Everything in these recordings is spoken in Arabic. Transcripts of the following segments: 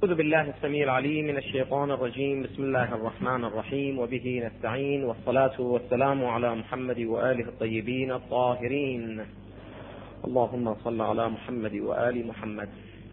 أعوذ بالله السميع العليم من الشيطان الرجيم. بسم الله الرحمن الرحيم، وبه نستعين، والصلاة والسلام على محمد وآله الطيبين الطاهرين. اللهم صل على محمد وآل محمد.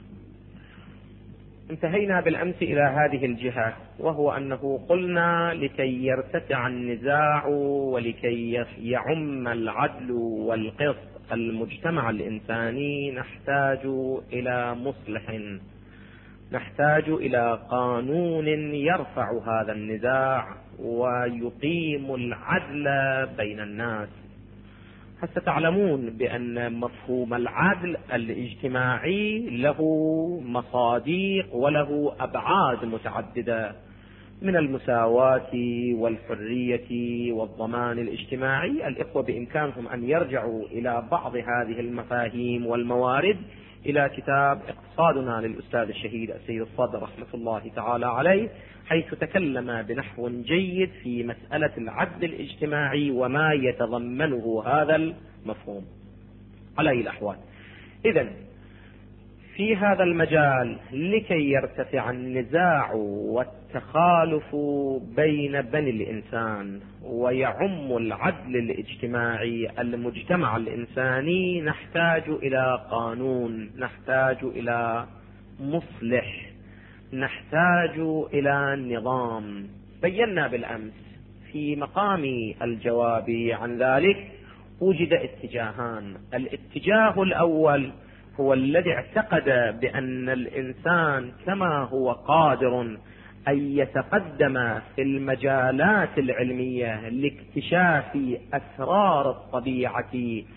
انتهينا بالأمس إلى هذه الجهة، وهو أنه قلنا لكي يرتفع النزاع ولكي يعم العدل والقسط المجتمع الإنساني نحتاج إلى مصلح، نحتاج إلى قانون يرفع هذا النزاع ويقيم العدل بين الناس. حتى تعلمون بأن مفهوم العدل الاجتماعي له مصادق وله أبعاد متعددة، من المساواة والحرية والضمان الاجتماعي. الإخوة بإمكانهم أن يرجعوا إلى بعض هذه المفاهيم والموارد إلى كتاب اقتصادنا للأستاذ الشهيد السيد الصدر رحمة الله تعالى عليه، حيث تكلم بنحو جيد في مسألة العدل الاجتماعي وما يتضمنه هذا المفهوم. على أي الأحوال، إذن في هذا المجال لكي يرتفع النزاع والتخالف بين بني الإنسان ويعم العدل الاجتماعي المجتمع الإنساني نحتاج إلى قانون، نحتاج إلى مصلح، نحتاج إلى نظام. بينا بالأمس في مقام الجواب عن ذلك وجد اتجاهان. الاتجاه الأول هو الذي اعتقد بأن الإنسان كما هو قادر أن يتقدم في المجالات العلمية لاكتشاف أسرار الطبيعة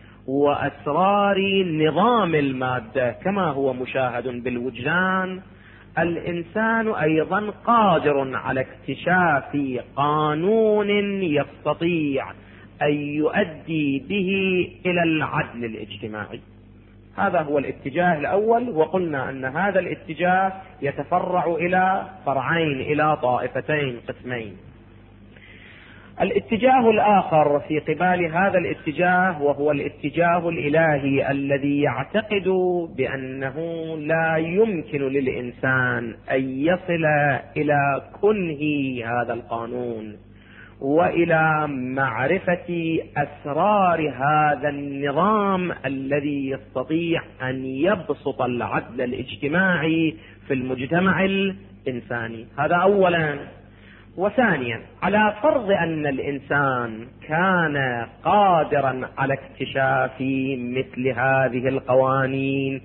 وأسرار نظام المادة كما هو مشاهد بالوجدان، الإنسان أيضا قادر على اكتشاف قانون يستطيع أن يؤدي به إلى العدل الاجتماعي. هذا هو الاتجاه الأول، وقلنا أن هذا الاتجاه يتفرع إلى فرعين، إلى طائفتين، قسمين. الاتجاه الآخر في قبال هذا الاتجاه وهو الاتجاه الإلهي الذي يعتقد بأنه لا يمكن للإنسان أن يصل إلى كنه هذا القانون وإلى معرفة أسرار هذا النظام الذي يستطيع أن يبسط العدل الاجتماعي في المجتمع الإنساني. هذا أولا. وثانيا، على فرض أن الإنسان كان قادرا على اكتشاف مثل هذه القوانين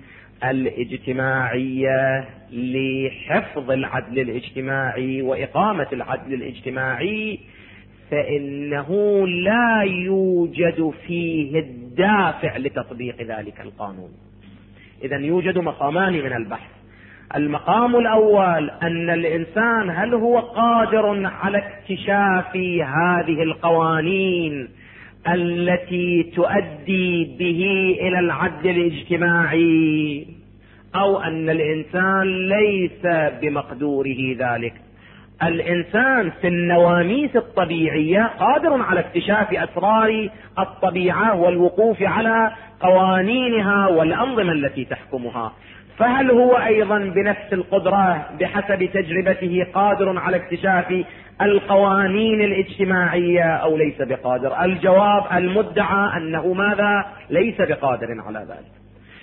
الاجتماعية لحفظ العدل الاجتماعي وإقامة العدل الاجتماعي، فإنه لا يوجد فيه الدافع لتطبيق ذلك القانون. إذن يوجد مقامان من البحث. المقام الأول أن الإنسان هل هو قادر على اكتشاف هذه القوانين التي تؤدي به إلى العدل الاجتماعي، أو أن الإنسان ليس بمقدوره ذلك. الإنسان في النواميس الطبيعية قادر على اكتشاف أسرار الطبيعة والوقوف على قوانينها والأنظمة التي تحكمها، فهل هو أيضا بنفس القدرة بحسب تجربته قادر على اكتشاف القوانين الاجتماعية أو ليس بقادر؟ الجواب المدعى أنه ماذا؟ ليس بقادر على ذلك.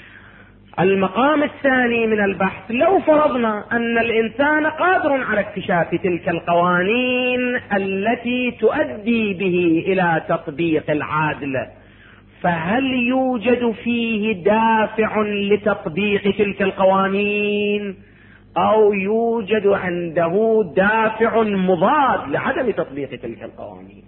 المقام الثاني من البحث، لو فرضنا أن الإنسان قادر على اكتشاف تلك القوانين التي تؤدي به إلى تطبيق العدل، فهل يوجد فيه دافع لتطبيق تلك القوانين أو يوجد عنده دافع مضاد لعدم تطبيق تلك القوانين؟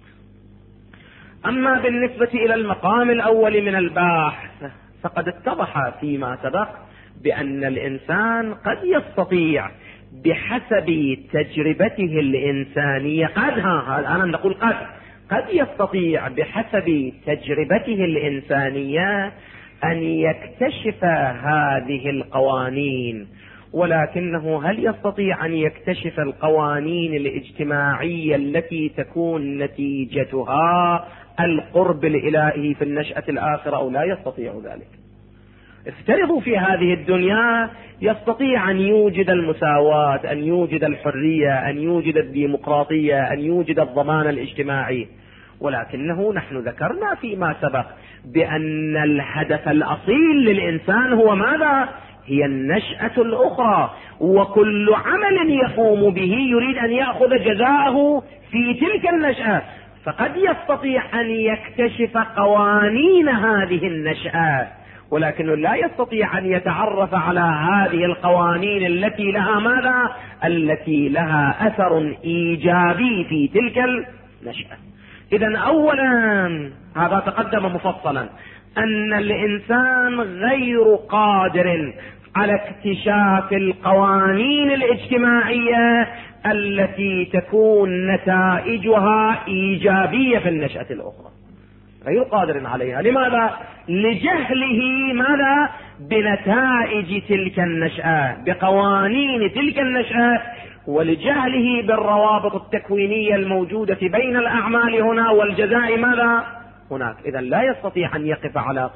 أما بالنسبة إلى المقام الأول من البحث فقد اتضح فيما سبق بأن الإنسان قد يستطيع بحسب تجربته الإنسانية، أنا نقول قد يستطيع بحسب تجربته الإنسانية أن يكتشف هذه القوانين، ولكنه هل يستطيع أن يكتشف القوانين الاجتماعية التي تكون نتيجتها القرب الإلهي في النشأة الآخرة أو لا يستطيع ذلك؟ افترضوا في هذه الدنيا يستطيع أن يوجد المساواة، أن يوجد الحرية، أن يوجد الديمقراطية، أن يوجد الضمان الاجتماعي، ولكنه نحن ذكرنا فيما سبق بأن الهدف الأصيل للإنسان هو ماذا؟ هي النشأة الأخرى، وكل عمل يقوم به يريد أن يأخذ جزاءه في تلك النشأة، فقد يستطيع أن يكتشف قوانين هذه النشأة، ولكنه لا يستطيع أن يتعرف على هذه القوانين التي لها ماذا؟ التي لها أثر إيجابي في تلك النشأة. إذن أولا هذا تقدم مفصلا أن الإنسان غير قادر على اكتشاف القوانين الاجتماعية التي تكون نتائجها إيجابية في النشأة الأخرى، غير قادر عليها. لماذا؟ لجهله ماذا؟ بنتائج تلك النشأة، بقوانين تلك النشأة، ولجهله بالروابط التكوينية الموجودة بين الأعمال هنا والجزاء ماذا؟ هناك. إذن لا يستطيع أن يقف على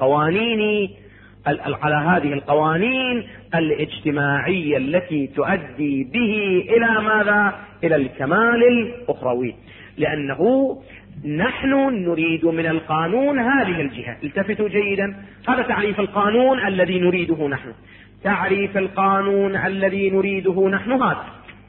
هذه القوانين الاجتماعية التي تؤدي به إلى ماذا؟ إلى الكمال الأخروي، لأنه نحن نريد من القانون هذه الجهة. التفتوا جيدا، هذا تعريف القانون الذي نريده نحن. تعريف القانون الذي نريده نحن هذا: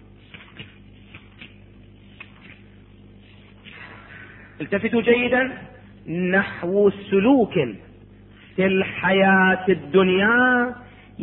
التفتوا جيدا، نحو سلوك في الحياة الدنيا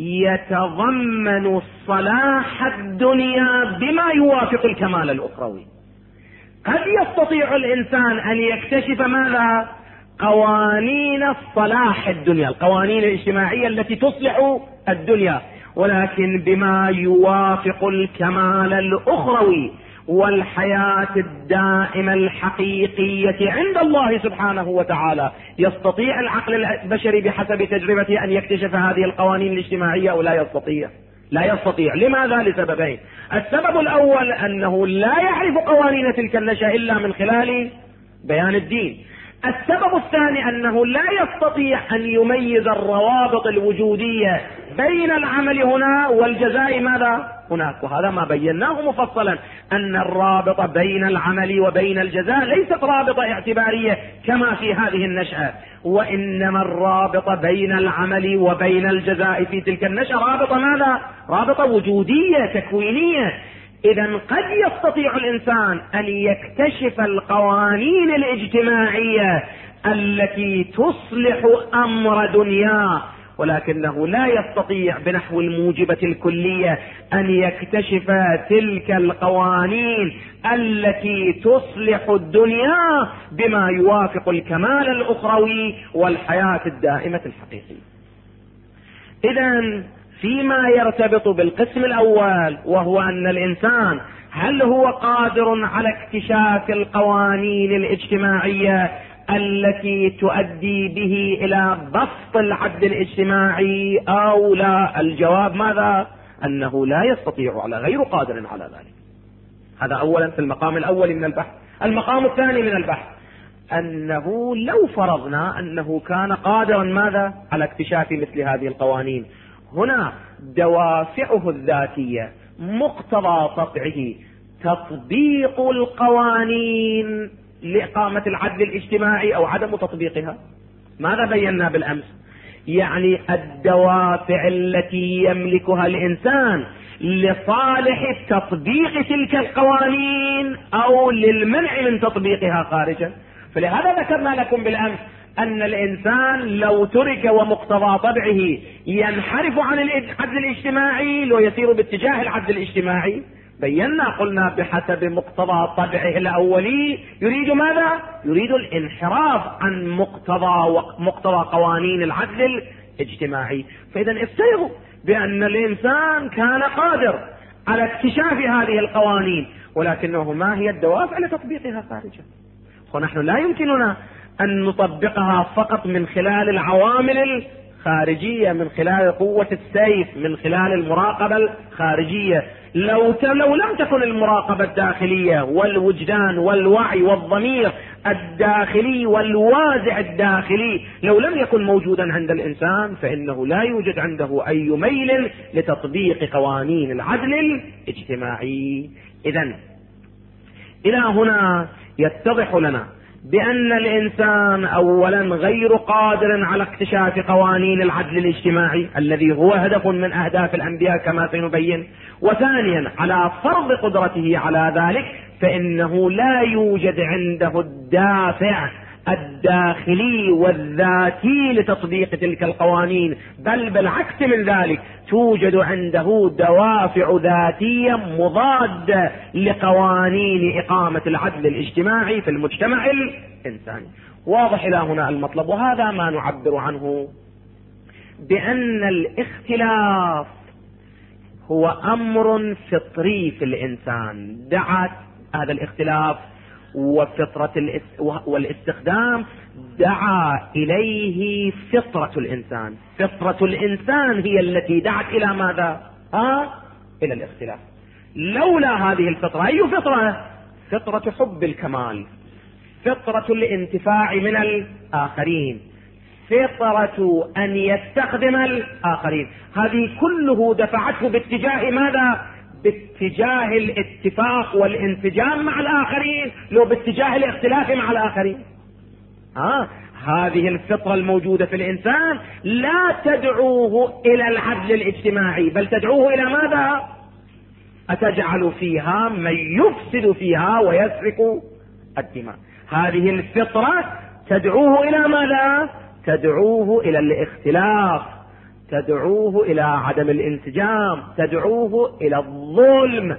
يتضمن صلاح الدنيا بما يوافق الكمال الأخروي. قد يستطيع الإنسان أن يكتشف ماذا؟ قوانين الصلاح الدنيا، القوانين الاجتماعية التي تصلح الدنيا، ولكن بما يوافق الكمال الأخروي والحياة الدائمة الحقيقية عند الله سبحانه وتعالى. يستطيع العقل البشري بحسب تجربته أن يكتشف هذه القوانين الاجتماعية أو لا يستطيع؟ لا يستطيع. لماذا؟ لسببين: السبب الأول أنه لا يعرف قوانين تلك النشأة إلا من خلال بيان الدين. السبب الثاني أنه لا يستطيع أن يميز الروابط الوجودية بين العمل هنا والجزاء ماذا؟ هناك. وهذا ما بيناه مفصلا، أن الرابط بين العمل وبين الجزاء ليست رابطة اعتبارية كما في هذه النشأة، وإنما الرابط بين العمل وبين الجزاء في تلك النشأة رابطة ماذا؟ رابطة وجودية تكوينية. إذن قد يستطيع الإنسان أن يكتشف القوانين الاجتماعية التي تصلح أمر دنياه، ولكنه لا يستطيع بنحو الموجبة الكلية أن يكتشف تلك القوانين التي تصلح الدنيا بما يوافق الكمال الأخروي والحياة الدائمة الحقيقية. إذن فيما يرتبط بالقسم الأول، وهو أن الإنسان هل هو قادر على اكتشاف القوانين الاجتماعية التي تؤدي به إلى بسط العدل الاجتماعي أو لا؟ الجواب ماذا؟ أنه لا يستطيع، غير قادر على ذلك. هذا أولا في المقام الأول من البحث. المقام الثاني من البحث أنه لو فرضنا أنه كان قادرا ماذا؟ على اكتشاف مثل هذه القوانين، هنا دوافعه الذاتية، مقتضى طبعه تطبيق القوانين لإقامة العدل الاجتماعي أو عدم تطبيقها. ماذا بينا بالأمس؟ يعني الدوافع التي يملكها الإنسان لصالح تطبيق تلك القوانين أو للمنع من تطبيقها خارجا. فلهذا ذكرنا لكم بالأمس أن الإنسان لو ترك ومقتضى طبعه ينحرف عن العدل الاجتماعي ويسير باتجاه العدل الاجتماعي، بينا قلنا بحسب مقتضى طبعه الأولي يريد ماذا؟ يريد الانحراف عن مقتضى قوانين العدل الاجتماعي. فإذا افترضوا بأن الإنسان كان قادر على اكتشاف هذه القوانين، ولكنه ما هي الدوافع لتطبيقها خارجا؟ ونحن لا يمكننا أن نطبقها فقط من خلال العوامل خارجية من خلال قوة السيف، من خلال المراقبة الخارجية. لو لم تكن المراقبة الداخلية والوجدان والوعي والضمير الداخلي والوازع الداخلي لو لم يكن موجودا عند الإنسان، فإنه لا يوجد عنده أي ميل لتطبيق قوانين العدل الاجتماعي. إذن إلى هنا يتضح لنا بأن الإنسان أولا غير قادر على اكتشاف قوانين العدل الاجتماعي الذي هو هدف من أهداف الأنبياء كما سنبين، وثانيا على فرض قدرته على ذلك فإنه لا يوجد عنده الدافع الداخلي والذاتي لتطبيق تلك القوانين، بل بالعكس من ذلك توجد عنده دوافع ذاتية مضادة لقوانين إقامة العدل الاجتماعي في المجتمع الإنساني. واضح إلى هنا المطلب، وهذا ما نعبر عنه بأن الاختلاف هو أمر فطري في الإنسان، دعت هذا الاختلاف وفطرة والاستخدام دعا إليه فطرة الإنسان. فطرة الإنسان هي التي دعت إلى ماذا؟ إلى الاختلاف. لولا هذه الفطرة، أي فطرة؟ فطرة حب الكمال، فطرة الانتفاع من الآخرين، فطرة أن يستخدم الآخرين، هذه كله دفعته باتجاه ماذا؟ باتجاه الاتفاق والانسجام مع الآخرين، لو باتجاه الاختلاف مع الآخرين. هذه الفطرة الموجودة في الإنسان لا تدعوه إلى العدل الاجتماعي، بل تدعوه إلى ماذا؟ أتجعل فيها من يفسد فيها ويسفك الدماء. هذه الفطرة تدعوه إلى ماذا؟ تدعوه إلى الاختلاف، تدعوه إلى عدم الانسجام، تدعوه إلى الظلم،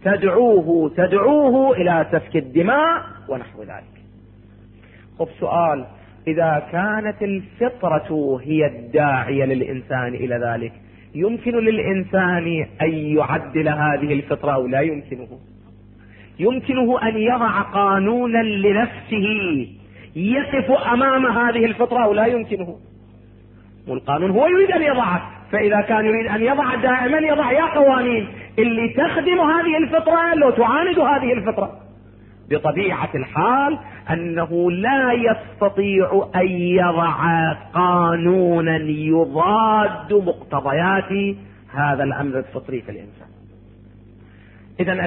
تدعوه إلى سفك الدماء ونحو ذلك. خب سؤال، إذا كانت الفطرة هي الداعية للإنسان إلى ذلك، يمكن للإنسان أن يعدل هذه الفطرة أو لا يمكنه؟ يمكنه أن يضع قانونا لنفسه يقف أمام هذه الفطرة أو لا يمكنه؟ والقانون هو يريد أن يضعه، فإذا كان يريد أن يضع دائما يضع يا قوانين اللي تخدم هذه الفطرة لو تعاند هذه الفطرة. بطبيعة الحال أنه لا يستطيع أن يضع قانونا يضاد مقتضيات هذا الأمر الفطري في الإنسان. إذن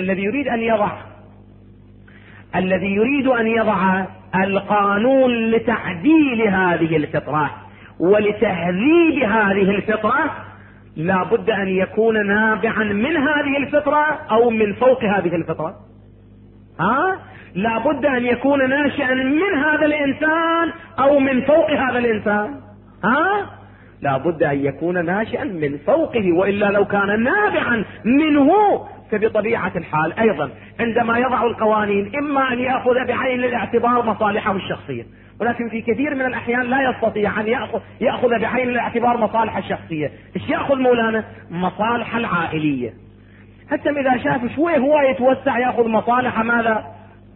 الذي يريد أن يضع القانون لتعديل هذه الفطرة ولتهذيب هذه الفطرة لا بد أن يكون نابعا من هذه الفطرة أو من فوق هذه الفطرة. لا بد أن يكون ناشئا من هذا الإنسان أو من فوق هذا الإنسان. لا بد أن يكون ناشئا من فوقه، وإلا لو كان نابعا منه فبطبيعة الحال أيضا عندما يضع القوانين إما أن يأخذ بعين الاعتبار مصالحه الشخصية، ولكن في كثير من الأحيان لا يستطيع أن يأخذ بعين الاعتبار مصالح الشخصية. إيش يأخذ مولانا؟ مصالح العائلية. حتى إذا شاف شوي هو يتوسع يأخذ مصالح ماذا؟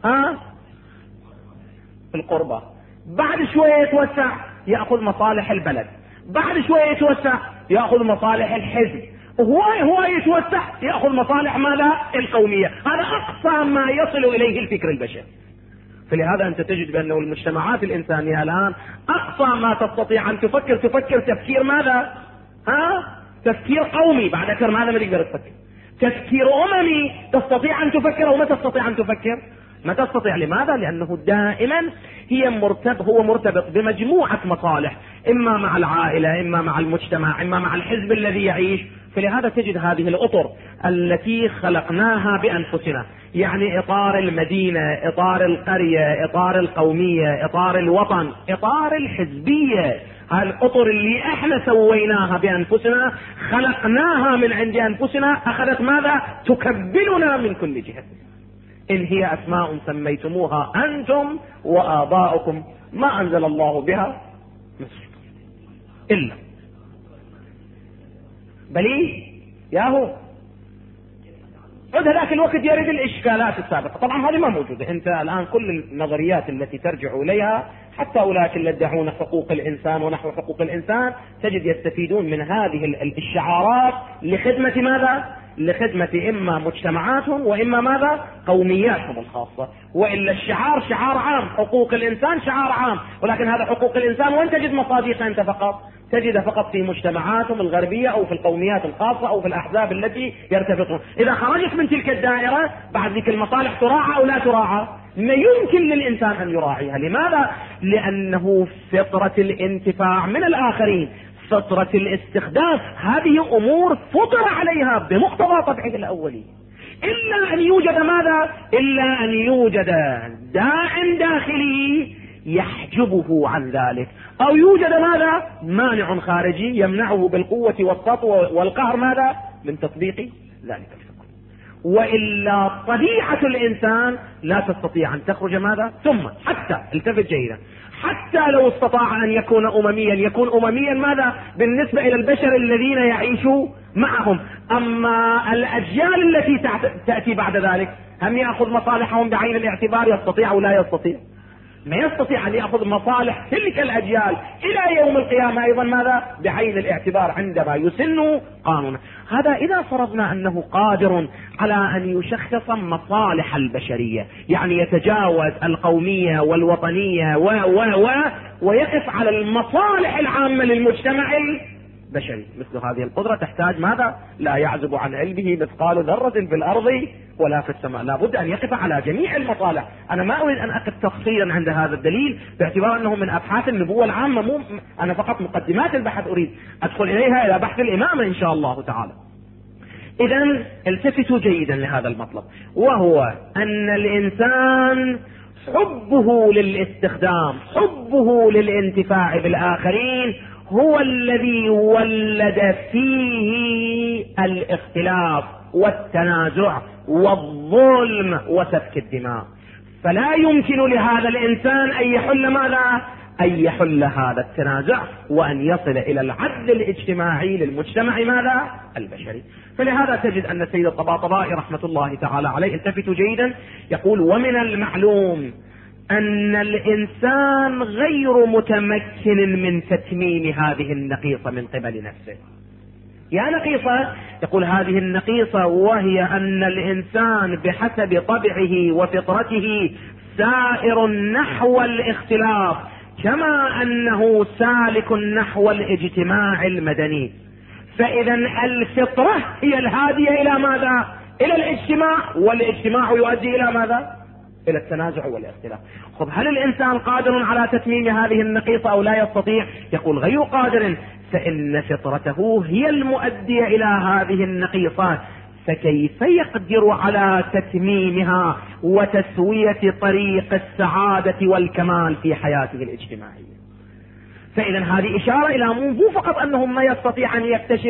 القربة. بعد شوية يتوسع يأخذ مصالح البلد، بعد شوية يتوسع يأخذ مصالح الحزب، هو يتوسع يأخذ مصالح ماذا؟ القومية. هذا أقصى ما يصل إليه الفكر البشري. فلهذا أنت تجد بأنه المجتمعات الإنسانية الآن أقصى ما تستطيع أن تفكر تفكير ماذا؟ تفكير قومي. بعد أكثر ماذا ما تقدر تفكر؟ تفكير أممي تستطيع أن تفكر أو ما تستطيع أن تفكر؟ ما تستطيع. لماذا؟ لأنه دائما هو مرتبط بمجموعة مصالح، إما مع العائلة، إما مع المجتمع، إما مع الحزب الذي يعيش. فلهذا تجد هذه الأطر التي خلقناها بأنفسنا، يعني إطار المدينة، إطار القرية، إطار القومية، إطار الوطن، إطار الحزبية، هالأطر اللي احنا سويناها بأنفسنا خلقناها من عند أنفسنا، أخذت ماذا؟ تكبلنا من كل جهة. إن هي أسماء سميتموها أنتم وآباؤكم ما أنزل الله بها إلا بلي ياهو عند ذاك الوقت يرد الإشكالات السابقة. طبعا هذه ما موجودة. أنت الآن كل النظريات التي ترجع إليها حتى أولئك اللي يدعون حقوق الإنسان ونحو حقوق الإنسان تجد يستفيدون من هذه الشعارات لخدمة ماذا؟ لخدمة إما مجتمعاتهم وإما ماذا؟ قومياتهم الخاصة. وإلا الشعار شعار عام، حقوق الإنسان شعار عام، ولكن هذا حقوق الإنسان وين تجد مصادق أنت فقط؟ تجد فقط في مجتمعاتهم الغربية أو في القوميات الخاصة أو في الأحزاب التي يرتبطون. إذا خرجت من تلك الدائرة بعد ذلك المصالح تراعى أو لا تراعى؟ ما يمكن للإنسان أن يراعيها. لماذا؟ لأنه فطرة الانتفاع من الآخرين، فطرة الاستخدام، هذه أمور فطر عليها بمقتضى طبعه الأولي، إلا أن يوجد ماذا؟ إلا أن يوجد داع داخلي يحجبه عن ذلك، أو يوجد ماذا؟ مانع خارجي يمنعه بالقوة والسطوة والقهر ماذا؟ من تطبيق ذلك الفكر. وإلا طبيعة الإنسان لا تستطيع أن تخرج ماذا؟ ثم حتى التفت جيدا، حتى لو استطاع أن يكون أمميا يكون أمميا ماذا؟ بالنسبة إلى البشر الذين يعيشوا معهم. أما الأجيال التي تأتي بعد ذلك هم يأخذ مصالحهم بعين الاعتبار؟ يستطيع أو لا يستطيع؟ ما يستطيع أن يأخذ مصالح تلك الأجيال إلى يوم القيامة أيضا ماذا؟ بعين الاعتبار عندما يسن قانونا. هذا إذا فرضنا أنه قادر على أن يشخص مصالح البشرية، يعني يتجاوز القومية والوطنية ويقف على المصالح العامة للمجتمع البشري. مثل هذه القدرة تحتاج ماذا؟ لا يعزب عن علمه مثقال ذرة في الأرض ولا في السماء. لا بد أن يقف على جميع المصالح. أنا ما أريد أن أقف تفصيلا عند هذا الدليل باعتبار أنه من أبحاث النبوة العامة، أنا فقط مقدمات البحث أريد أدخل إليها إلى بحث الإمامة إن شاء الله تعالى. إذن التفتوا جيدا لهذا المطلب، وهو أن الإنسان حبه للاستخدام، حبه للانتفاع بالآخرين هو الذي ولد فيه الاختلاف والتنازع والظلم وسفك الدماء. فلا يمكن لهذا الإنسان أن يحل ماذا؟ أن يحل هذا التنازع وأن يصل إلى العدل الاجتماعي للمجتمع ماذا؟ البشري. فلهذا تجد أن السيد الطباطبائي رحمة الله تعالى عليه، التفتوا جيدا، يقول: ومن المعلوم أن الإنسان غير متمكن من تتميم هذه النقيصة من قبل نفسه. يا نقيصة، يقول هذه النقيصة وهي أن الإنسان بحسب طبعه وفطرته سائر نحو الاختلاف، كما أنه سالك نحو الاجتماع المدني. فإذا الفطرة هي الهادية إلى ماذا؟ إلى الاجتماع، والاجتماع يؤدي إلى ماذا؟ إلى التنازع والاختلاف. خب هل الإنسان قادر على تتميم هذه النقيصة أو لا يستطيع؟ يقول غير قادر، فإن فطرته هي المؤدية إلى هذه النقيصات، فكيف يقدر على تتميمها وتسوية طريق السعادة والكمال في حياته الاجتماعية؟ فإذا هذه إشارة إلى مو فقط أنه ما يستطيع أن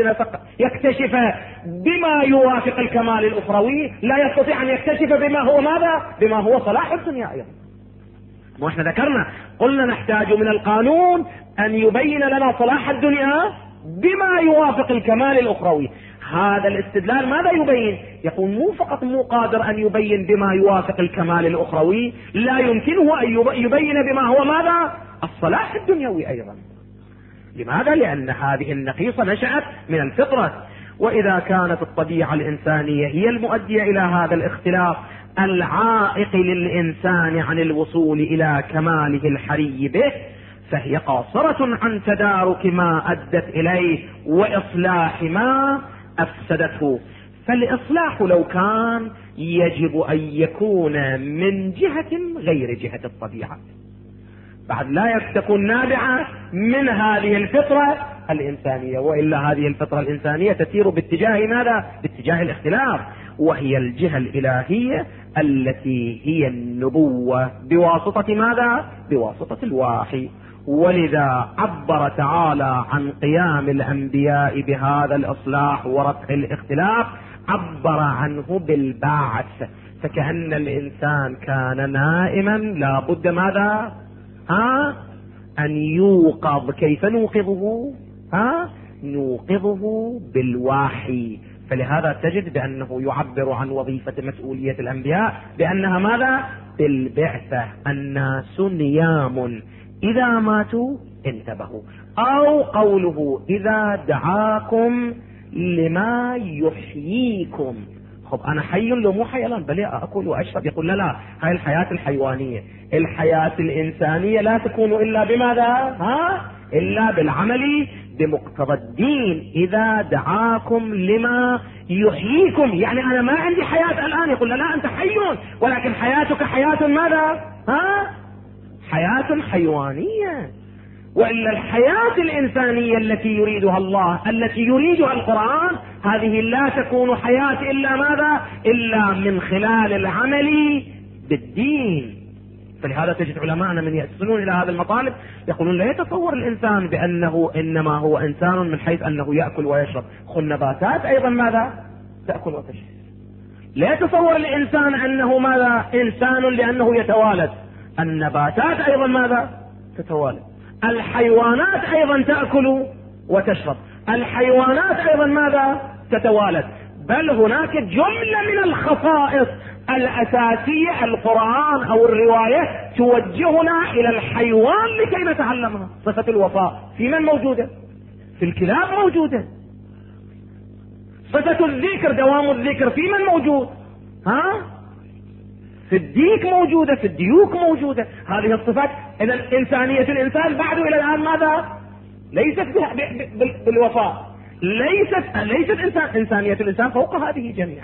يكتشف بما يوافق الكمال الأخروي، لا يستطيع أن يكتشف بما هو ماذا؟ بما هو صلاح الدنيا أيضا. وإحنا ذكرنا قلنا نحتاج من القانون أن يبين لنا صلاح الدنيا بما يوافق الكمال الأخروي. هذا الاستدلال ماذا يبين؟ يقول مو فقط مو قادر أن يبين بما يوافق الكمال الأخروي، لا يمكنه أن يبين بما هو ماذا؟ الصلاح الدنيوي أيضا. لماذا؟ لأن هذه النقيصة نشأت من الفطرة. وإذا كانت الطبيعة الإنسانية هي المؤدية إلى هذا الاختلاف العائق للإنسان عن الوصول إلى كماله الحري به، فهي قاصرة عن تدارك ما أدت إليه وإصلاح ما أفسدته. فالإصلاح لو كان يجب أن يكون من جهة غير جهة الطبيعة، بعد لا تكون نابعة من هذه الفطرة الإنسانية، وإلا هذه الفطرة الإنسانية تسير باتجاه ماذا؟ باتجاه الاختلاف، وهي الجهة الإلهية التي هي النبوة بواسطة ماذا؟ بواسطة الوحي. ولذا عبر تعالى عن قيام الأنبياء بهذا الإصلاح ورفع الاختلاف، عبر عنه بالبعث، فكأن الإنسان كان نائما لا بد ماذا؟ أن يوقظ. كيف نوقظه؟ نوقظه بالوحي، فلهذا تجد بأنه يعبر عن وظيفة مسؤولية الأنبياء بأنها ماذا؟ بالبعثة. الناس نيام إذا ماتوا انتبهوا، أو قوله إذا دعاكم لما يحييكم. خب أنا حي لو مو حي الآن بل أكل وأشرب، يقول لا هاي الحياة الحيوانية. الحياة الإنسانية لا تكون إلا بماذا؟ إلا بالعمل بمقتضى الدين. إذا دعاكم لما يحييكم، يعني أنا ما عندي حياة الآن. يقول لا أنت حي، ولكن حياتك حياة ماذا؟ حياة حيوانية. وإلا الحياة الإنسانية التي يريدها الله، التي يريدها القرآن، هذه لا تكون حياة إلا ماذا؟ إلا من خلال العمل بالدين. فلهذا تجد علماءنا من يصلون إلى هذا المطالب يقولون لا يتصور الإنسان بأنه إنما هو إنسان من حيث أنه يأكل ويشرب. النباتات أيضا ماذا؟ تأكل وتشرب. لا يتصور الإنسان أنه ماذا؟ إنسان لأنه يتوالد. النباتات أيضا ماذا؟ تتوالد. الحيوانات أيضا تأكل وتشرب. الحيوانات أيضا ماذا؟ تتوالد. بل هناك جملة من الخصائص الأساسية القرآن أو الرواية توجهنا إلى الحيوان لكي نتعلمها. صفة الوفاء في من موجودة؟ في الكلاب موجودة. صفة الذكر، دوام الذكر في من موجود؟ في الديك موجودة، في الديوك موجودة. هذه الصفات. إذا إنسانية الإنسان بعد إلى الآن ماذا؟ ليست بالوفاء. ليست إنسانية الإنسان فوق هذه جميعا.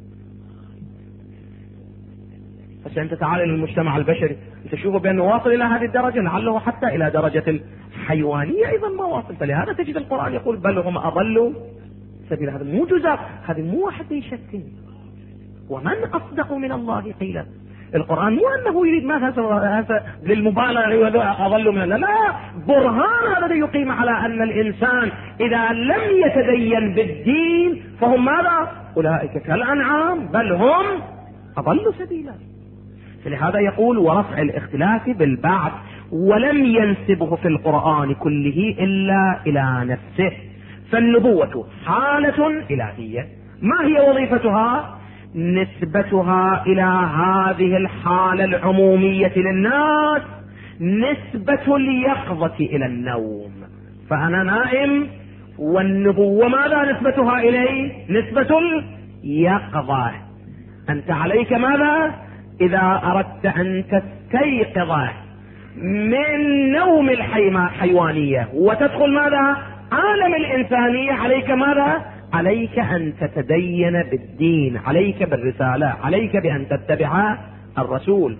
بس أنت تعال إلى المجتمع البشري، أنت تشوفه بأنه واصل إلى هذه الدرجة، لعله حتى إلى درجة الحيوانية أيضا ما واصل. فلهذا تجد القرآن يقول بل هم أضلوا سبيل. هذا مو جزاء، هذا مو واحد يشتم. ومن أصدق من الله قيلا. القرآن مو أنه يريد هذا للمبالغة أضل من الله، لا، برهان هذا يقيم على أن الإنسان إذا لم يتدين بالدين فهم ماذا؟ أولئك كالأنعام بل هم أضل سبيلا. فلهذا يقول ورفع الاختلاف بالبعث، ولم ينسبه في القرآن كله إلا إلى نفسه. فالنبوة حالة إلهية، ما هي وظيفتها؟ نسبتها إلى هذه الحالة العمومية للناس نسبة اليقظة إلى النوم. فأنا نائم، والنبوة ماذا نسبتها إليه؟ نسبة اليقظة. أنت عليك ماذا؟ إذا أردت أن تستيقظ من نوم الحيوانية وتدخل ماذا؟ عالم الإنسانية، عليك ماذا؟ عليك أن تتدين بالدين، عليك بالرسالة، عليك بأن تتبع الرسول.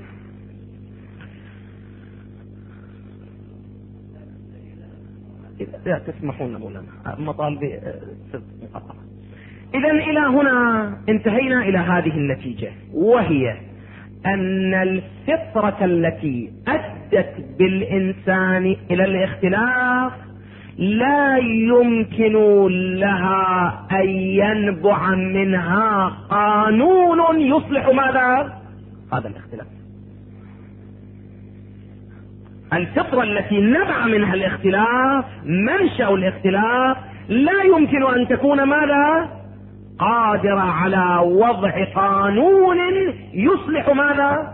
إذا تسمحون مولانا مطالبي مقطعة. إذا إلى هنا انتهينا إلى هذه النتيجة، وهي أن الفطرة التي أدت بالإنسان إلى الاختلاف لا يمكن لها أن ينبع منها قانون يصلح ماذا؟ هذا الاختلاف. الفطرة التي نبع منها الاختلاف، منشأ الاختلاف، لا يمكن أن تكون ماذا؟ قادرة على وضع قانون يصلح ماذا؟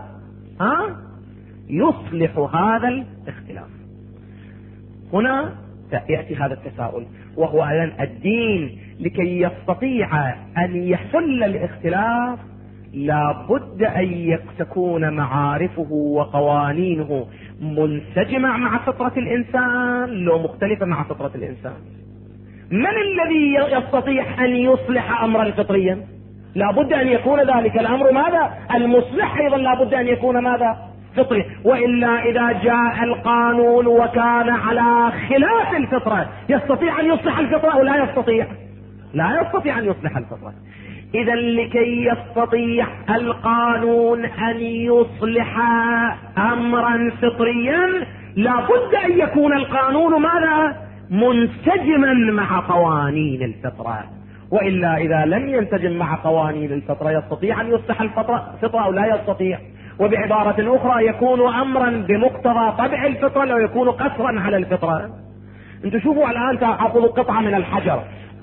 يصلح هذا الاختلاف. هنا يأتي هذا التساؤل، وهو أن الدين لكي يستطيع أن يحل الاختلاف لا بد أن تكون معارفه وقوانينه منسجمة مع فطرة الإنسان لو مختلفة مع فطرة الإنسان. من الذي يستطيع أن يصلح أمرا فطريا؟ لا بد أن يكون ذلك الأمر ماذا؟ المصلح أيضا لا بد أن يكون ماذا؟ فطري. وإلا إذا جاء القانون وكان على خلاف الفطرة يستطيع أن يصلح الفطرة أو لا يستطيع؟ لا يستطيع أن يصلح الفطرة. إذا لكي يستطيع القانون أن يصلح أمرا فطريا لا بد أن يكون القانون ماذا؟ منسجما مع قوانين الفطرة. وإلا إذا لم ينسجم مع قوانين الفطرة يستطيع أن يصلح الفطرة أو لا يستطيع؟ وبعبارة أخرى يكون أمرا بمقتضى طبع الفطرة لو يكون قصرا على الفطرة. انتم شوفوا الآن تأخذوا قطعة من الحجر،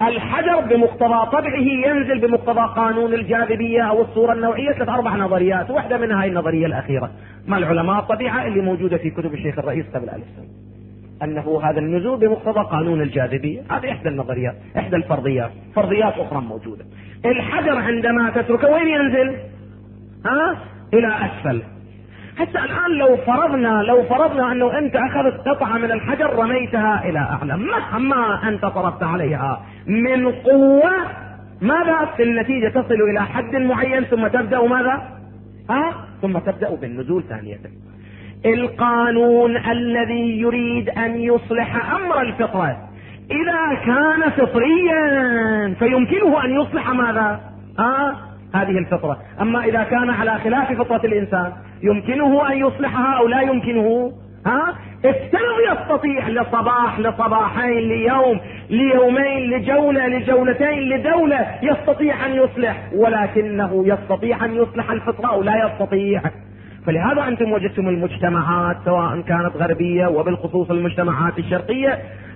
الحجر بمقتضى طبعه ينزل بمقتضى قانون الجاذبية أو الصورة النوعية 3-4 نظريات، واحدة منها هي النظرية الأخيرة مع العلماء الطبيعة اللي موجودة في كتب الشيخ الرئيس قبل 1000 سنة، أنه هذا النزول بمقتضى قانون الجاذبية. هذه إحدى النظريات، إحدى الفرضيات. فرضيات أخرى موجودة. الحجر عندما تتركه وين ينزل؟ إلى أسفل. حتى الآن لو فرضنا أنه أنت أخذت قطعة من الحجر رميتها إلى أعلى، مهما أنت ضربت عليها من قوة، ماذا في النتيجة؟ تصل إلى حد معين ثم تبدأ ماذا؟ ثم تبدأ بالنزول ثانية. القانون الذي يريد أن يصلح أمر الفطرة إذا كان فطريا فيمكنه أن يصلح ماذا؟ هذه الفطرة. أما إذا كان على خلاف فطرة الإنسان يمكنه أن يصلحها أو لا يمكنه؟ افترض يستطيع لصباح، لصباحين، ليوم، ليومين، لجولة، لجولتين، لدولة يستطيع أن يصلح، ولكنه يستطيع أن يصلح الفطرة أو لا يستطيع. فلهذا أنتم وجدتم المجتمعات سواء كانت غربية وبالخصوص المجتمعات الشرقية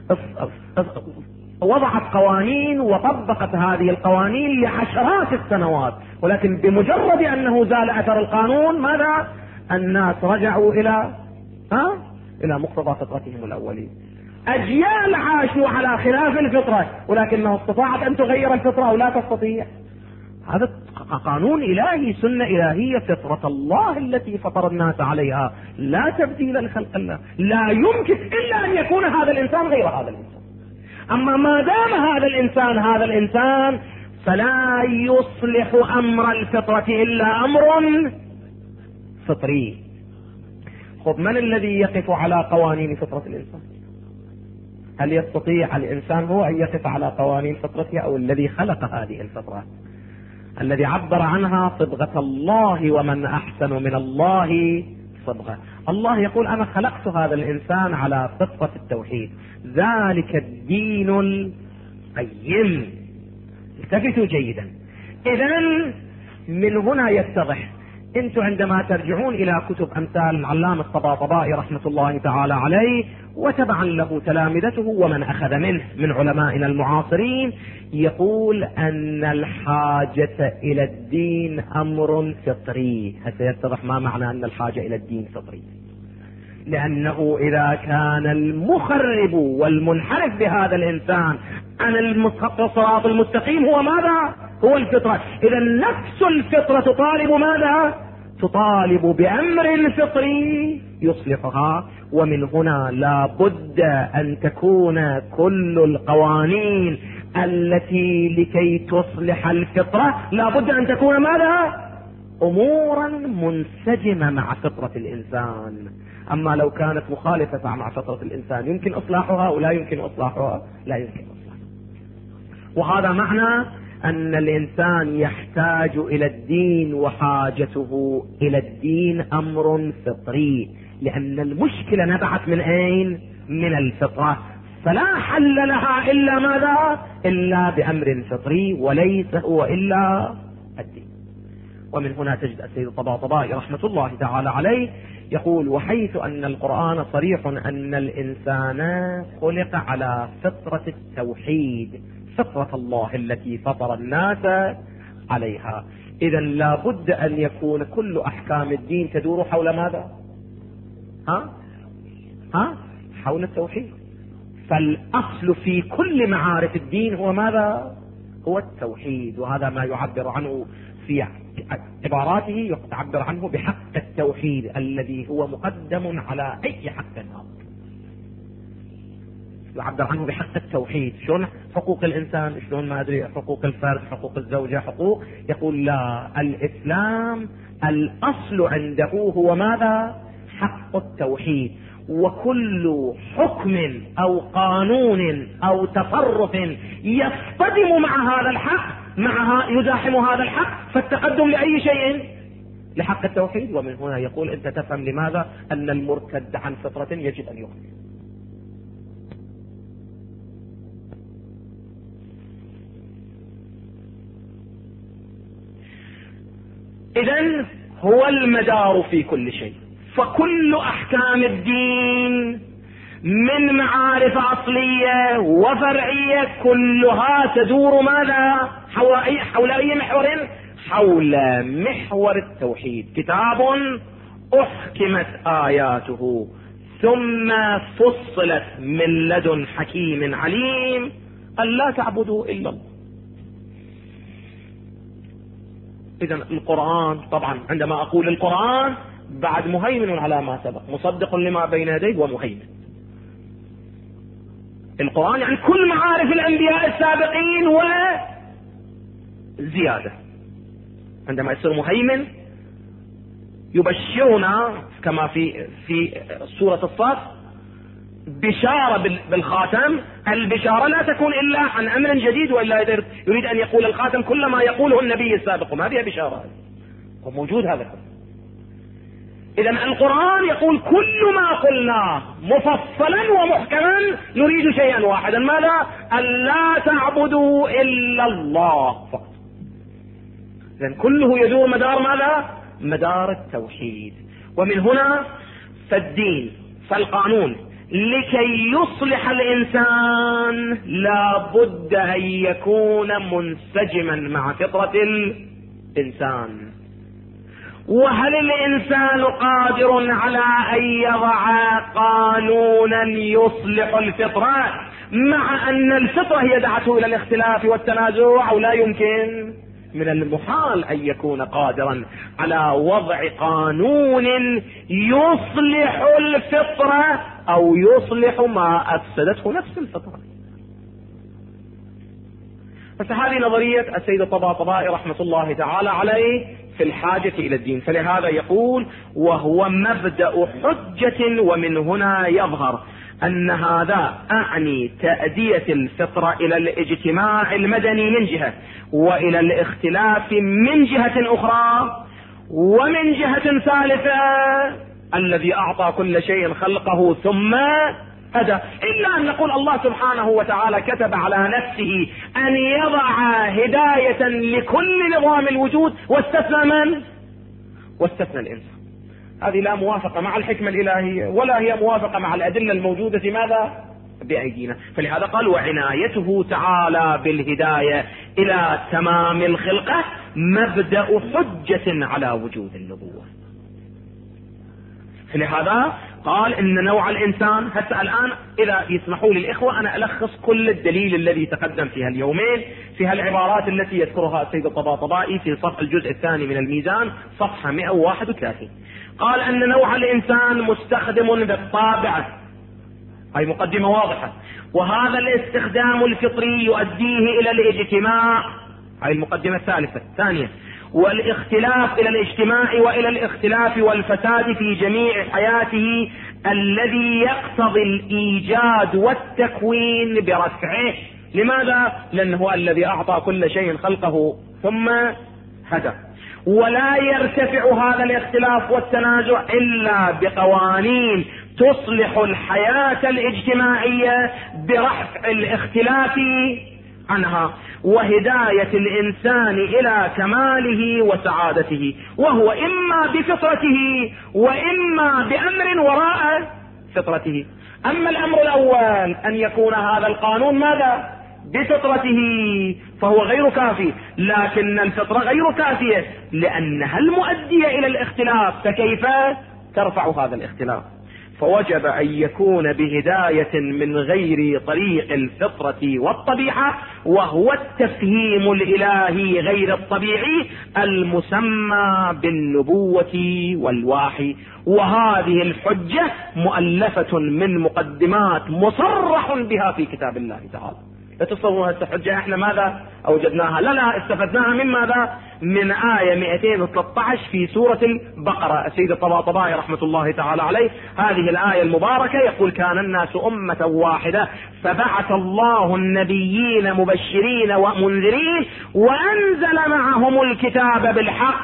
وضعت قوانين وطبقت هذه القوانين لعشرات السنوات، ولكن بمجرد أنه زال أثر القانون ماذا؟ الناس رجعوا إلى مقتضى فطرتهم الأولين. أجيال عاشوا على خلاف الفطرة ولكنها استطاعت أن تغير الفطرة أو لا تستطيع. هذا قانون إلهي، سنة إلهية، فطرة الله التي فطر الناس عليها، لا تبديل لخلق الله. لا يمكن إلا أن يكون هذا الإنسان غير هذا الإنسان. أما ما دام هذا الإنسان فلا يصلح أمر الفطرة إلا أمر فطري. خب، من الذي يقف على قوانين فطرة الإنسان؟ هل يستطيع الإنسان هو أن يقف على قوانين فطرته أو الذي خلق هذه الفطرة الذي عبر عنها صبغة الله؟ ومن أحسن من الله صبغة. الله يقول أنا خلقت هذا الإنسان على فطرة التوحيد، ذلك الدين القيم. التفتوا جيدا. إذن من هنا يتضح، انتم عندما ترجعون الى كتب امثال العلامة الطباطبائي رحمة الله تعالى عليه وتبعا له تلامذته ومن اخذ منه من علمائنا المعاصرين، يقول ان الحاجة الى الدين امر فطري. هسه يتضح ما معنى ان الحاجة الى الدين فطري، لانه اذا كان المخرب والمنحرف بهذا الانسان عن الصراط المستقيم هو ماذا؟ هو الفطرة. اذا نفس الفطرة تطالب ماذا؟ تطالب بأمر فطري يصلحها. ومن هنا لا بد أن تكون كل القوانين التي لكي تصلح الفطرة لا بد أن تكون ماذا؟ أمورا منسجمة مع فطرة الإنسان. أما لو كانت مخالفة مع فطرة الإنسان يمكن إصلاحها ولا يمكن إصلاحها؟ لا يمكن إصلاحها. وهذا معنى أن الإنسان يحتاج إلى الدين، وحاجته إلى الدين أمر فطري، لأن المشكلة نبعت من أين؟ من الفطرة، فلا حل لها إلا ماذا؟ إلا بأمر فطري، وليس هو إلا الدين. ومن هنا تجد السيد الطباطبائي رحمة الله تعالى عليه يقول: وحيث أن القرآن صريح أن الإنسان خلق على فطرة التوحيد، فطرة الله التي فطر الناس عليها، إذا لا بد أن يكون كل أحكام الدين تدور حول ماذا؟ حول التوحيد. فالأصل في كل معارف الدين هو ماذا؟ هو التوحيد. وهذا ما يعبر عنه في عباراته، يعبر عنه بحق التوحيد الذي هو مقدم على أي حق آخر. يعبر عنه بحق التوحيد. شلون حقوق الإنسان، شلون ما أدري حقوق الفرد، حقوق الزوجة، حقوق، يقول لا، الإسلام الأصل عنده هو ماذا؟ حق التوحيد. وكل حكم أو قانون أو تصرف يصطدم مع هذا الحق، يزاحم هذا الحق، فالتقدم لأي شيء؟ لحق التوحيد. ومن هنا يقول أنت تفهم لماذا أن المرتد عن فطرة يجب أن يخرج. إذن هو المدار في كل شيء. فكل أحكام الدين من معارف أصلية وفرعية كلها تدور ماذا؟ حول أي محور؟ حول محور التوحيد. كتاب أحكمت آياته ثم فصلت من لدن حكيم عليم ألا تعبدوا إلا الله. إذن القرآن طبعا عندما أقول القرآن بعد مهيمن على ما سبق، مصدق لما بين يديه ومهيمن. القرآن يعني كل معارف الأنبياء السابقين وزيادة. عندما يصير مهيمن يبشرنا كما في سورة الصف بشارة بالخاتم. البشارة لا تكون إلا عن أمر جديد، وإلا يريد أن يقول الخاتم كل ما يقوله النبي السابق، ما فيها بشارة، وموجود هذا كله. إذن القرآن يقول كل ما قلناه مفصلا ومحكما نريد شيئا واحدا، ماذا؟ ألا تعبدوا إلا الله فقط. إذن كله يدور مدار ماذا؟ مدار التوحيد. ومن هنا فالدين فالقانون لكي يصلح الإنسان لا بد أن يكون منسجما مع فطرة الإنسان. وهل الإنسان قادر على أن يضع قانونا يصلح الفطرة مع أن الفطرة هي دعته إلى الاختلاف والتنازع؟ أو لا يمكن؟ من المحال أن يكون قادرا على وضع قانون يصلح الفطرة أو يصلح ما أفسدته نفس الفطرة. بس هذه نظرية السيد الطباطبائي رحمة الله تعالى عليه في الحاجة إلى الدين. فلهذا يقول وهو مبدأ حجة، ومن هنا يظهر أن هذا أعني تأدية الفطرة إلى الاجتماع المدني من جهة، وإلى الاختلاف من جهة أخرى، ومن جهة ثالثة الذي أعطى كل شيء خلقه ثم هدى. إلا أن نقول الله سبحانه وتعالى كتب على نفسه أن يضع هداية لكل نظام الوجود، واستثنى من؟ واستثنى الإنسان. هذه لا موافقة مع الحكمة الإلهية، ولا هي موافقة مع الأدلة الموجودة ماذا؟ بأيدينا. فلهذا قال وعنايته تعالى بالهداية إلى تمام الخلقة مبدأ حجة على وجود النبوة. فلهذا قال إن نوع الإنسان حتى الآن، إذا يسمحوا لي الإخوة أنا ألخص كل الدليل الذي تقدم في هاليومين في هالعبارات التي يذكرها السيد الطباطبائي في صفحة الجزء الثاني من الميزان صفحة 131. قال أن نوع الإنسان مستخدم بالطابع، هاي مقدمة واضحة، وهذا الاستخدام الفطري يؤديه إلى الاجتماع، هاي المقدمة الثالثة. ثانية والاختلاف إلى الاجتماع وإلى الاختلاف والفساد في جميع حياته الذي يقتضي الإيجاد والتكوين برفعه. لماذا؟ لأنه هو الذي أعطى كل شيء خلقه ثم هدى. ولا يرتفع هذا الاختلاف والتنازع إلا بقوانين تصلح الحياة الاجتماعية برفع الاختلاف عنها، وهداية الإنسان إلى كماله وسعادته، وهو إما بفطرته وإما بأمر وراء فطرته. أما الأمر الأول أن يكون هذا القانون ماذا؟ بفطرته، فهو غير كافي، لكن الفطرة غير كافية لأنها المؤدية إلى الاختلاف، فكيف ترفع هذا الاختلاف؟ فوجب أن يكون بهداية من غير طريق الفطرة والطبيعة، وهو التفهيم الإلهي غير الطبيعي المسمى بالنبوة والوحي. وهذه الحجة مؤلفة من مقدمات مصرح بها في كتاب الله تعالى. لا تصوروا هذه الحجة احنا ماذا اوجدناها؟ لا استفدناها من ماذا؟ من آية 213 في سورة البقرة. السيد الطباطبائي رحمة الله تعالى عليه هذه الآية المباركة يقول كان الناس أمة واحدة فبعث الله النبيين مبشرين ومنذرين وأنزل معهم الكتاب بالحق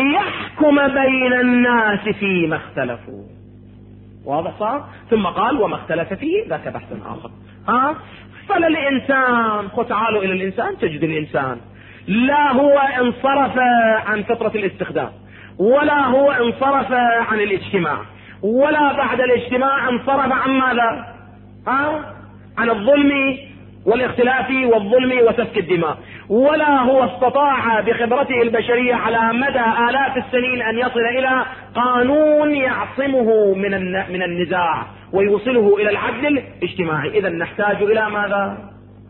ليحكم بين الناس فيما اختلفوا. واضح صار؟ ثم قال وما اختلف فيه ذاك بحث آخر. فللإنسان، تعالوا إلى الإنسان تجد الإنسان لا هو انصرف عن فطرة الاستخدام، ولا هو انصرف عن الاجتماع، ولا بعد الاجتماع انصرف عن ماذا؟ عن الظلم والاختلاف والظلم وسفك الدماء، ولا هو استطاع بخبرته البشرية على مدى آلاف السنين أن يصل إلى قانون يعصمه من النزاع ويوصله إلى العدل الاجتماعي. إذا نحتاج إلى ماذا؟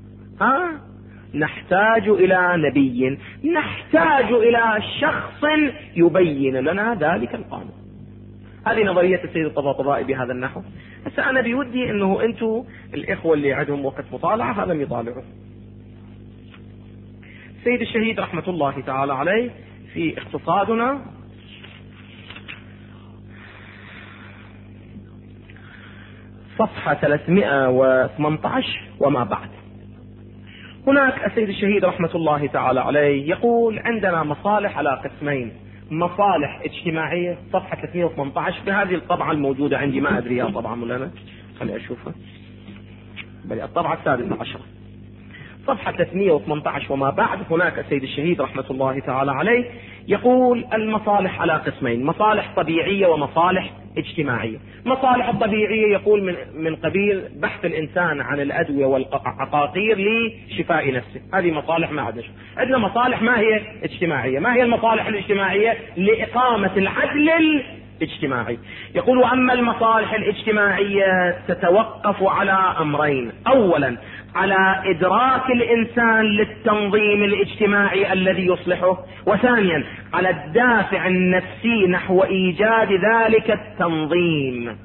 نحتاج إلى نبي، نحتاج إلى شخص يبين لنا ذلك القانون. هذه نظرية السيد الطباطبائي بهذا النحو. هسه أنا بودي أنه أنتم الإخوة اللي عندهم وقت مطالعة هذا يطالعوا. السيد الشهيد رحمة الله تعالى عليه في اقتصادنا صفحة 318 وما بعد، هناك السيد الشهيد رحمة الله تعالى عليه يقول عندنا مصالح على قسمين: مصالح اجتماعية، صفحة 318 بهذه الطبعة الموجودة عندي، ما أدري يا طبعا ولا لا، خلي أشوفها، بل الطبعة 16 صفحة 318 وما بعد. هناك السيد الشهيد رحمة الله تعالى عليه يقول المصالح على قسمين: مصالح طبيعية ومصالح اجتماعية. مصالح الطبيعية يقول من قبيل بحث الإنسان عن الأدوية والعقاقير لشفاء نفسه، هذه مصالح ما عندنا. عندنا مصالح ما هي اجتماعية. ما هي المصالح الاجتماعية؟ لإقامة العدل الاجتماعي. يقول أما المصالح الاجتماعية تتوقف على أمرين: أولا على إدراك الإنسان للتنظيم الاجتماعي الذي يصلحه، وثانيا على الدافع النفسي نحو إيجاد ذلك التنظيم.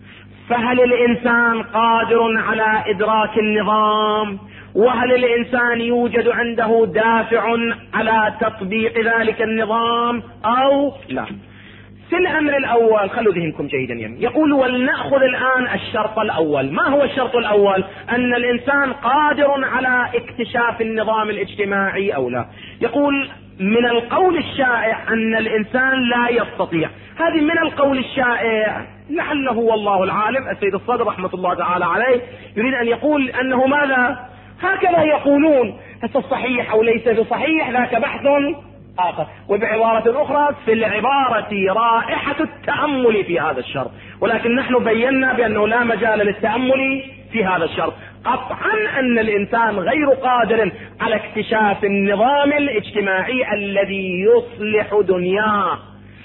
فهل الإنسان قادر على إدراك النظام؟ وهل الإنسان يوجد عنده دافع على تطبيق ذلك النظام أو لا؟ في الأمر الأول خلوا ذهنكم جيدا يقول ولنأخذ الآن الشرط الأول. ما هو الشرط الأول؟ أن الإنسان قادر على اكتشاف النظام الاجتماعي أو لا. يقول من القول الشائع أن الإنسان لا يستطيع. هذه من القول الشائع، لعله والله العالم السيد الصدر رحمة الله تعالى عليه يريد أن يقول أنه ماذا؟ هكذا يقولون. الصحيح أو ليس بصحيح ذاك بحث آخر. وبعبارة أخرى في العبارة رائحة التأمل في هذا الشرط، ولكن نحن بينا بأنه لا مجال للتأمل في هذا الشرط. قطعا أن الإنسان غير قادر على اكتشاف النظام الاجتماعي الذي يصلح دنياه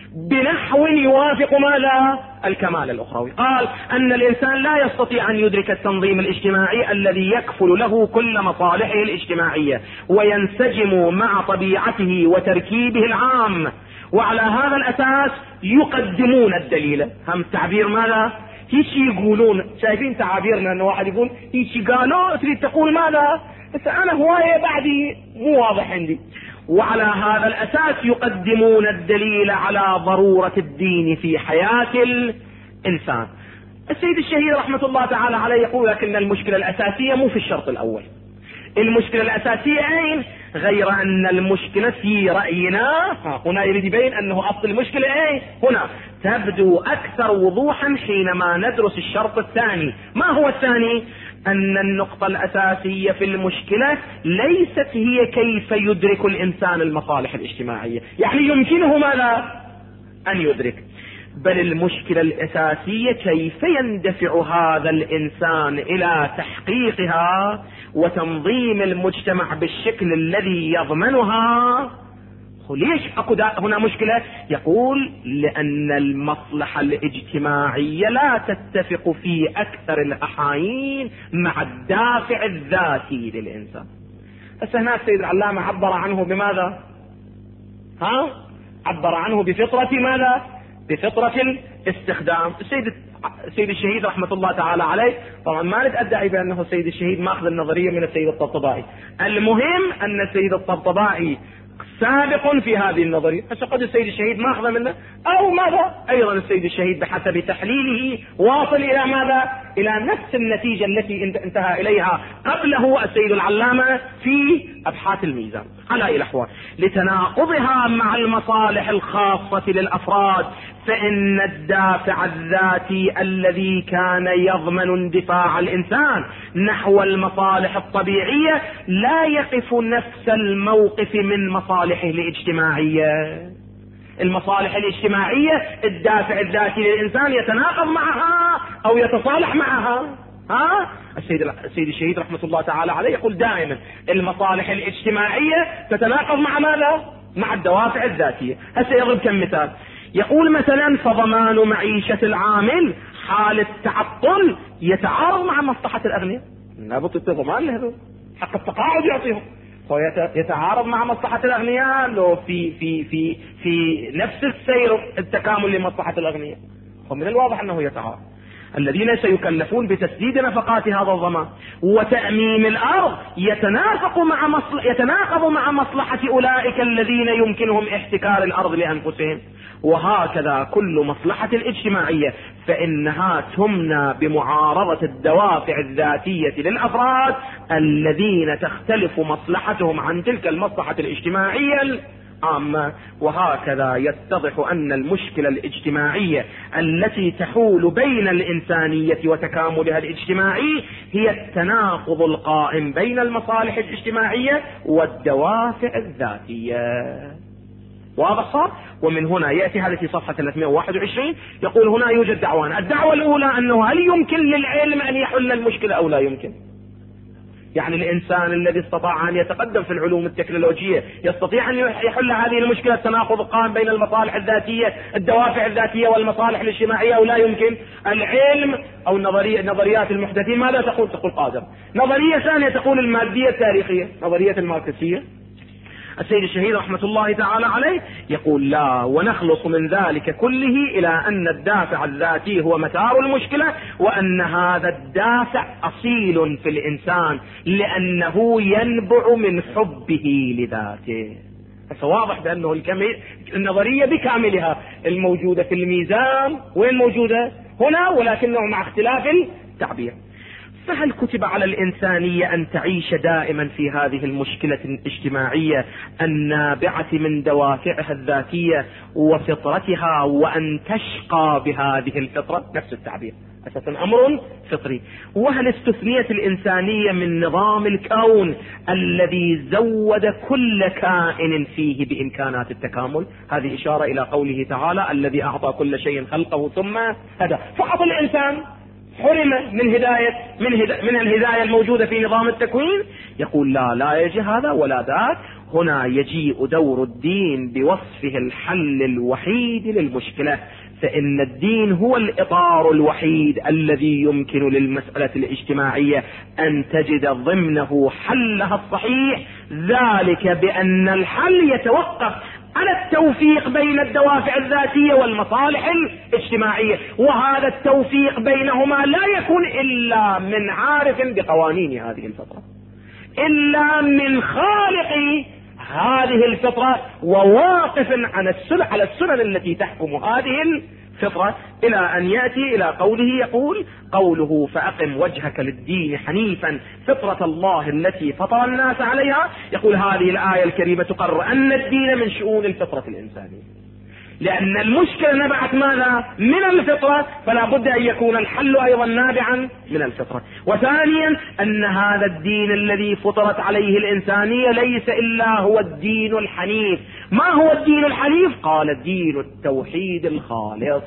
بنحو يوافق ماذا؟ الكمال الأخروي. قال أن الإنسان لا يستطيع أن يدرك التنظيم الاجتماعي الذي يكفل له كل مصالحه الاجتماعية وينسجم مع طبيعته وتركيبه العام، وعلى هذا الأساس يقدمون الدليل. هم تعبير ماذا؟ هيش يقولون، شايفين تعابيرنا أن واحد يقول هيش قالوا تريد تقول ماذا؟ بس أنا هواية بعدي مو واضح عندي. وعلى هذا الأساس يقدمون الدليل على ضرورة الدين في حياة الإنسان. السيد الشهيد رحمة الله تعالى عليه يقول لكن المشكلة الأساسية مو في الشرط الأول. المشكلة الأساسية أين؟ غير أن المشكلة في رأينا هنا يريد يبين أنه أصل المشكلة أين؟ هنا تبدو أكثر وضوحا حينما ندرس الشرط الثاني. ما هو الثاني؟ أن النقطة الأساسية في المشكلة ليست هي كيف يدرك الإنسان المصالح الاجتماعية، يعني يمكنه ماذا؟ أن يدرك، بل المشكلة الأساسية كيف يندفع هذا الإنسان إلى تحقيقها وتنظيم المجتمع بالشكل الذي يضمنها. ليش أكو هنا مشكلة؟ يقول لأن المصلحة الاجتماعية لا تتفق في أكثر الأحايين مع الدافع الذاتي للإنسان. بس هنا السيد العلامة عبر عنه بماذا؟ عبر عنه بفطرة ماذا؟ بفطرة الاستخدام. السيد الشهيد رحمة الله تعالى عليه طبعا ما نتأدعي بأنه السيد الشهيد ماخذ النظرية من السيد الطبطبائي، المهم أن السيد الطبطبائي سابق في هذه النظرية، فقد السيد الشهيد ما أخذ منه أو ماذا؟ أيضا السيد الشهيد بحسب تحليله واصل إلى ماذا؟ إلى نفس النتيجة التي انتهى إليها قبله السيد العلامة في أبحاث الميزان. على أي الأحوال لتناقضها مع المصالح الخاصة للأفراد، فإن الدافع الذاتي الذي كان يضمن اندفاع الإنسان نحو المصالح الطبيعية لا يقف نفس الموقف من مصالحه الاجتماعية. المصالح الاجتماعية الدافع الذاتي للإنسان يتناقض معها أو يتصالح معها. السيد الشهيد رحمة الله تعالى عليه يقول دائما المصالح الاجتماعية تتناقض مع ماذا؟ مع الدوافع الذاتية. هسه يضرب كم مثال، يقول مثلا فضمان معيشة العامل حال التعطل يتعارض مع مصلحة الأغنياء، لابد الضمان لهذول حق التقاعد يعطيهم، يتعارض مع مصلحة الأغنياء لو في نفس السير التكامل لمصلحة الأغنياء، ومن الواضح أنه يتعارض. الذين سيكلفون بتسديد نفقات هذا الضمان وتأميم الأرض يتناقض مع مصلحة أولئك الذين يمكنهم احتكار الأرض لأنفسهم. وهكذا كل مصلحة اجتماعية فإنها تمنى بمعارضة الدوافع الذاتية للأفراد الذين تختلف مصلحتهم عن تلك المصلحة الاجتماعية العامة. وهكذا يتضح أن المشكلة الاجتماعية التي تحول بين الإنسانية وتكاملها الاجتماعي هي التناقض القائم بين المصالح الاجتماعية والدوافع الذاتية. واضح صار؟ ومن هنا يأتي هذا في صفحة 321 يقول هنا يوجد دعوان. الدعوة الأولى أنه هل يمكن للعلم أن يحل المشكلة أو لا يمكن؟ يعني الإنسان الذي استطاع أن يتقدم في العلوم التكنولوجية يستطيع أن يحل هذه المشكلة التناقض القائم بين المصالح الذاتية الدوافع الذاتية والمصالح الاجتماعية أو لا يمكن؟ العلم أو نظريات المحدثين ماذا تقول؟ تقول قادر. نظرية ثانية تقول المادية التاريخية، نظرية الماركسية. السيد الشهيد رحمة الله تعالى عليه يقول لا، ونخلص من ذلك كله إلى أن الدافع الذاتي هو مسار المشكلة، وأن هذا الدافع أصيل في الإنسان لأنه ينبع من حبه لذاته. فواضح بأنه النظرية بكاملها الموجودة في الميزان وين موجودة؟ هنا، ولكنه مع اختلاف التعبير. فهل كتب على الإنسانية أن تعيش دائما في هذه المشكلة الاجتماعية النابعة من دوافعها الذاتية وفطرتها، وأن تشقى بهذه الفطرة؟ نفس التعبير، أساسا أمر فطري. وهل استثنيت الإنسانية من نظام الكون الذي زود كل كائن فيه بإمكانات التكامل؟ هذه إشارة إلى قوله تعالى الذي أعطى كل شيء خلقه ثم هدى. فقط الإنسان حرم من الهداية الموجودة في نظام التكوين؟ يقول لا يجي هذا ولا ذاك. هنا يجيء دور الدين بوصفه الحل الوحيد للمشكلة، فإن الدين هو الإطار الوحيد الذي يمكن للمسألة الاجتماعية أن تجد ضمنه حلها الصحيح، ذلك بأن الحل يتوقف على التوفيق بين الدوافع الذاتية والمصالح الاجتماعية، وهذا التوفيق بينهما لا يكون إلا من عارف بقوانين هذه الفطرة، إلا من خالق هذه الفطرة وواقف على السنن التي تحكم هذه الفطرة، إلى أن يأتي إلى قوله يقول قوله فأقم وجهك للدين حنيفا فطرة الله التي فطر الناس عليها. يقول هذه الآية الكريمة تقرر أن الدين من شؤون الفطرة الإنسانية، لأن المشكلة نبعت ماذا؟ من الفطرة، فلا بد أن يكون الحل أيضا نابعا من الفطرة. وثانيا أن هذا الدين الذي فطرت عليه الإنسانية ليس إلا هو الدين الحنيف. ما هو الدين الحنيف؟ قال دين التوحيد الخالص.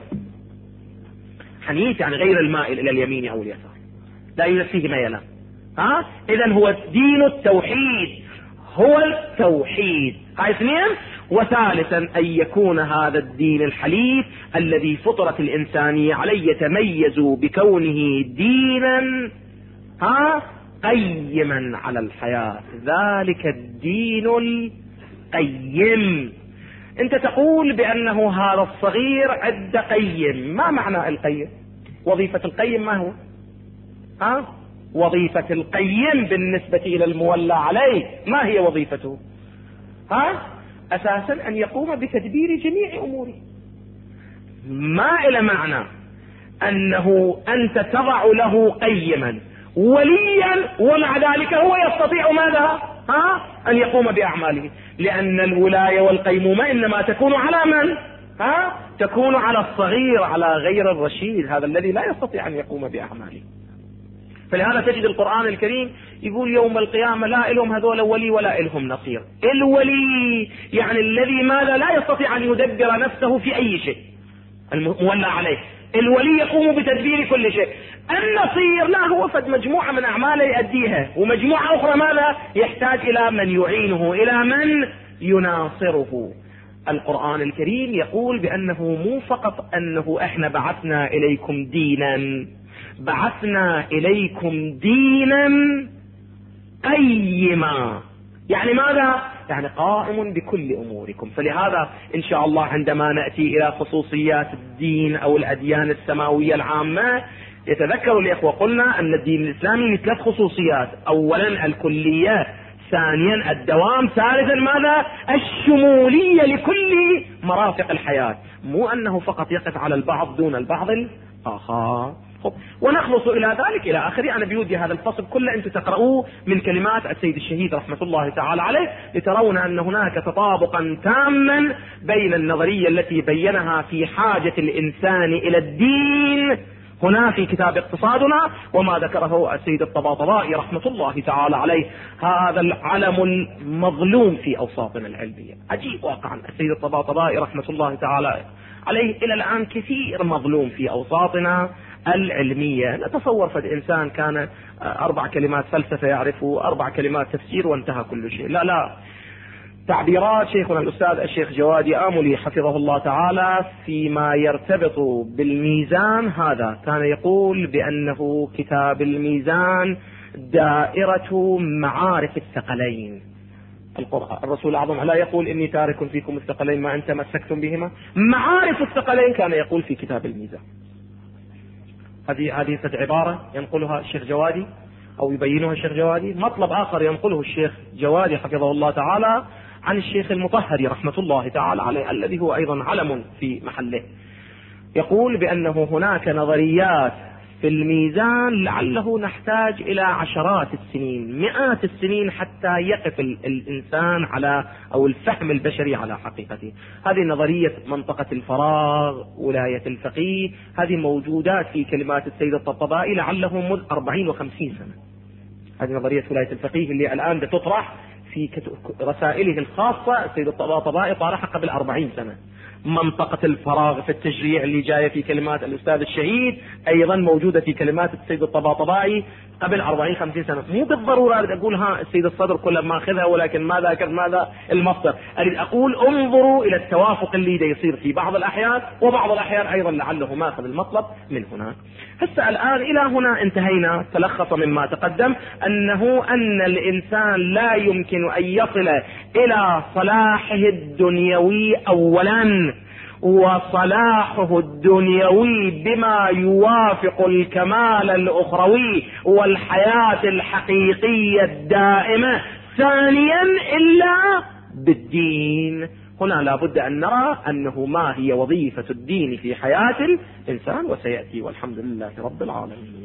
حنيف يعني غير المائل إلى اليمين أو اليسار، لا يوجد فيه ميلان. إذن هو دين التوحيد، هو التوحيد. هاي اثنين. وثالثا أن يكون هذا الدين الحنيف الذي فطرت الإنسانية عليه يتميز بكونه دينا قيما على الحياة، ذلك الدين القيم. انت تقول بأنه هذا الصغير عد قيم. ما معنى القيم؟ وظيفة القيم ما هو؟ وظيفة القيم بالنسبة إلى المولى عليه ما هي وظيفته؟ أساسا أن يقوم بتدبير جميع أموره. ما إلى معنى أنه أنت تضع له قيما وليا ومع ذلك هو يستطيع ماذا؟ أن يقوم بأعماله، لأن الولاية والقيمومة إنما تكون على من؟ تكون على الصغير، على غير الرشيد، هذا الذي لا يستطيع أن يقوم بأعماله. فلهذا تجد القرآن الكريم يقول يوم القيامة لا إلهم هذول ولي ولا إلهم نصير. الولي يعني الذي ماذا؟ لا يستطيع أن يدبر نفسه في أي شيء، المولى عليه. الولي يقوم بتدبير كل شيء. أن نصير لا، هو فد مجموعة من أعماله يؤديها، ومجموعة أخرى ماذا؟ يحتاج إلى من يعينه، إلى من يناصره. القرآن الكريم يقول بأنه مو فقط أنه إحنا بعثنا إليكم دينا، بعثنا إليكم دينا قيما. يعني ماذا؟ يعني قائم بكل أموركم. فلهذا إن شاء الله عندما نأتي إلى خصوصيات الدين أو الأديان السماوية العامة، يتذكر الإخوة قلنا أن الدين الإسلامي 3 خصوصيات: أولا الكلية، ثانيا الدوام، ثالثا ماذا؟ الشمولية لكل مرافق الحياة، مو أنه فقط يقف على البعض دون البعض الآخر. ونخلص إلى ذلك إلى آخره. أنا بيودي هذا الفصل كله أنتم تقرؤوه من كلمات السيد الشهيد رحمة الله تعالى عليه، لترون أن هناك تطابقا تاما بين النظرية التي بينها في حاجة الإنسان إلى الدين هنا في كتاب اقتصادنا، وما ذكره السيد الطباطبائي رحمة الله تعالى عليه، هذا العلم المظلوم في أوساطنا العلمية. عجيب واقعا، السيد الطباطبائي رحمة الله تعالى عليه إلى الآن كثير مظلوم في أوساطنا العلمية. نتصور فد إنسان كان 4 كلمات فلسفة يعرفه، 4 كلمات تفسير، وانتهى كل شيء. لا لا، تعبيرات شيخنا الأستاذ الشيخ جوادي آملي حفظه الله تعالى فيما يرتبط بالميزان، هذا كان يقول بأنه كتاب الميزان دائرة معارف الثقلين. الرسول الأعظم لا يقول إني تارك فيكم الثقلين ما أن تمسكتم بهما. معارف الثقلين كان يقول في كتاب الميزان. هذه عبارة ينقلها الشيخ جوادي أو يبينها الشيخ جوادي. مطلب آخر ينقله الشيخ جوادي حفظه الله تعالى عن الشيخ المطهري رحمة الله تعالى عليه، الذي هو أيضا علم في محله، يقول بأنه هناك نظريات في الميزان لعله نحتاج إلى عشرات السنين، مئات السنين حتى يقف الإنسان على أو الفهم البشري على حقيقته. هذه نظرية منطقة الفراغ، ولاية الفقيه، هذه موجودات في كلمات السيد الطباطبائي لعله منذ 40 و50 سنة. هذه نظرية ولاية الفقيه اللي الآن بتطرح في رسائله الخاصة، السيد الطباطبائي طرحها قبل 40 سنة. منطقة الفراغ في التشريع اللي جاية في كلمات الأستاذ الشهيد أيضا موجودة في كلمات السيد الطباطبائي قبل 40-50 سنة. مو بالضرورة أريد أقول ها السيد الصدر كل ما أخذها، ولكن ماذا المصدر. أريد أقول انظروا إلى التوافق اللي دا يصير في بعض الأحيان، وبعض الأحيان أيضا لعله ماخذ المطلب من هناك. هسه الآن إلى هنا انتهينا. تلخص مما تقدم أن الإنسان لا يمكن أن يصل إلى صلاحه الدنيوي أولا، وصلاحه الدنيوي بما يوافق الكمال الأخروي والحياة الحقيقية الدائمة ثانيا إلا بالدين. هنا لابد أن نرى أنه ما هي وظيفة الدين في حياة الإنسان، وسيأتي والحمد لله رب العالمين.